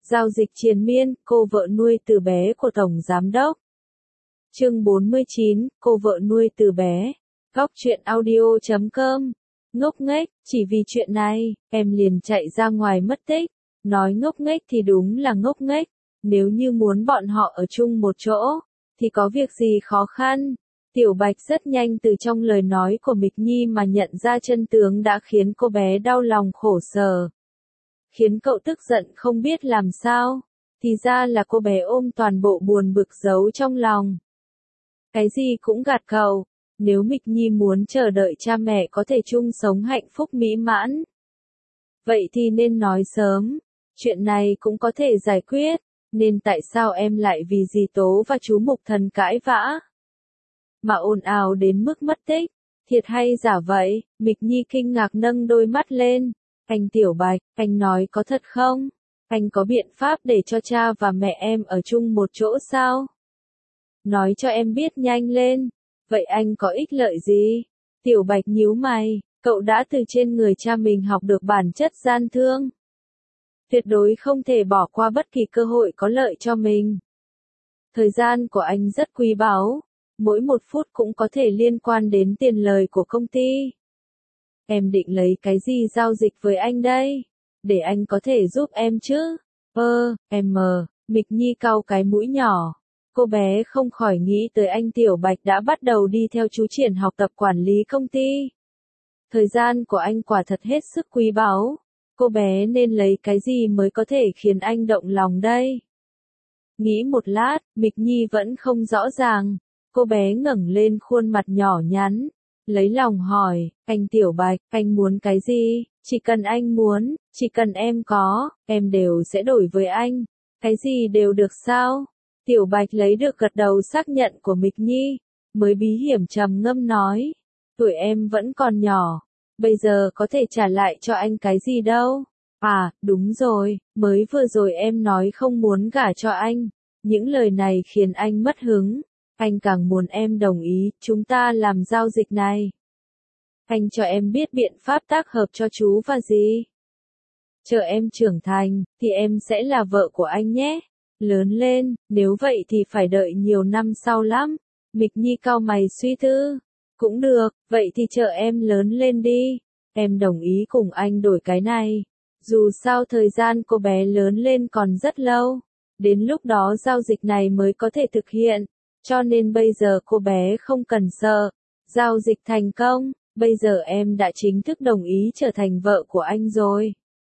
Giao dịch triền miên, cô vợ nuôi từ bé của Tổng Giám đốc. Chương 49, cô vợ nuôi từ bé. Góc truyện audio.com. Ngốc nghếch, chỉ vì chuyện này, em liền chạy ra ngoài mất tích. Nói ngốc nghếch thì đúng là ngốc nghếch. Nếu như muốn bọn họ ở chung một chỗ, thì có việc gì khó khăn. Tiểu Bạch rất nhanh từ trong lời nói của Mịch Nhi mà nhận ra chân tướng đã khiến cô bé đau lòng khổ sở. Khiến cậu tức giận không biết làm sao, thì ra là cô bé ôm toàn bộ buồn bực giấu trong lòng. Cái gì cũng gạt cậu, nếu Mịch Nhi muốn chờ đợi cha mẹ có thể chung sống hạnh phúc mỹ mãn. Vậy thì nên nói sớm, chuyện này cũng có thể giải quyết, nên tại sao em lại vì dì Tố và chú Mục Thần cãi vã? Mà ồn ào đến mức mất tích, thiệt hay giả vậy? Mịch Nhi kinh ngạc nâng đôi mắt lên. Anh Tiểu Bạch, anh nói có thật không? Anh có biện pháp để cho cha và mẹ em ở chung một chỗ sao? Nói cho em biết nhanh lên. Vậy anh có ích lợi gì? Tiểu Bạch nhíu mày, cậu đã từ trên người cha mình học được bản chất gian thương. Tuyệt đối không thể bỏ qua bất kỳ cơ hội có lợi cho mình. Thời gian của anh rất quý báu, mỗi một phút cũng có thể liên quan đến tiền lời của công ty. Em định lấy cái gì giao dịch với anh đây? Để anh có thể giúp em chứ? Mịch Nhi cau cái mũi nhỏ. Cô bé không khỏi nghĩ tới anh Tiểu Bạch đã bắt đầu đi theo chú Triển học tập quản lý công ty. Thời gian của anh quả thật hết sức quý báu. Cô bé nên lấy cái gì mới có thể khiến anh động lòng đây? Nghĩ một lát, Mịch Nhi vẫn không rõ ràng. Cô bé ngẩng lên khuôn mặt nhỏ nhắn. Lấy lòng hỏi, anh Tiểu Bạch, anh muốn cái gì? Chỉ cần anh muốn, chỉ cần em có, em đều sẽ đổi với anh. Cái gì đều được sao? Tiểu Bạch lấy được gật đầu xác nhận của Mịch Nhi, mới bí hiểm trầm ngâm nói. Tuổi em vẫn còn nhỏ, bây giờ có thể trả lại cho anh cái gì đâu. À, đúng rồi, mới vừa rồi em nói không muốn gả cho anh. Những lời này khiến anh mất hứng. Anh càng muốn em đồng ý, chúng ta làm giao dịch này. Anh cho em biết biện pháp tác hợp cho chú và dì. Chờ em trưởng thành, thì em sẽ là vợ của anh nhé. Lớn lên, nếu vậy thì phải đợi nhiều năm sau lắm. Mịch Nhi cau mày suy tư. Cũng được, vậy thì chờ em lớn lên đi. Em đồng ý cùng anh đổi cái này. Dù sao thời gian cô bé lớn lên còn rất lâu. Đến lúc đó giao dịch này mới có thể thực hiện. Cho nên bây giờ cô bé không cần sợ. Giao dịch thành công, bây giờ em đã chính thức đồng ý trở thành vợ của anh rồi.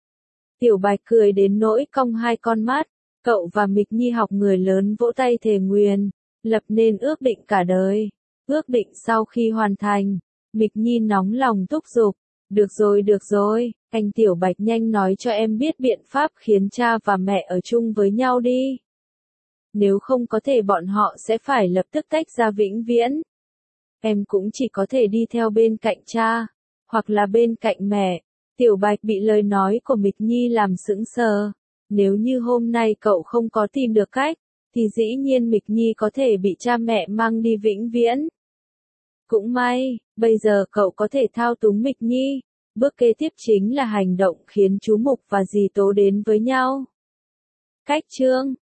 Tiểu Bạch cười đến nỗi cong hai con mắt. Cậu và Mịch Nhi học người lớn vỗ tay thề nguyền, lập nên ước định cả đời. Ước định sau khi hoàn thành, Mịch Nhi nóng lòng thúc giục. Được rồi, anh Tiểu Bạch nhanh nói cho em biết biện pháp khiến cha và mẹ ở chung với nhau đi. Nếu không có thể bọn họ sẽ phải lập tức tách ra vĩnh viễn. Em cũng chỉ có thể đi theo bên cạnh cha, hoặc là bên cạnh mẹ. Tiểu Bạch bị lời nói của Mịch Nhi làm sững sờ. Nếu như hôm nay cậu không có tìm được cách, thì dĩ nhiên Mịch Nhi có thể bị cha mẹ mang đi vĩnh viễn. Cũng may, bây giờ cậu có thể thao túng Mịch Nhi. Bước kế tiếp chính là hành động khiến chú Mục và dì Tố đến với nhau. Cách chương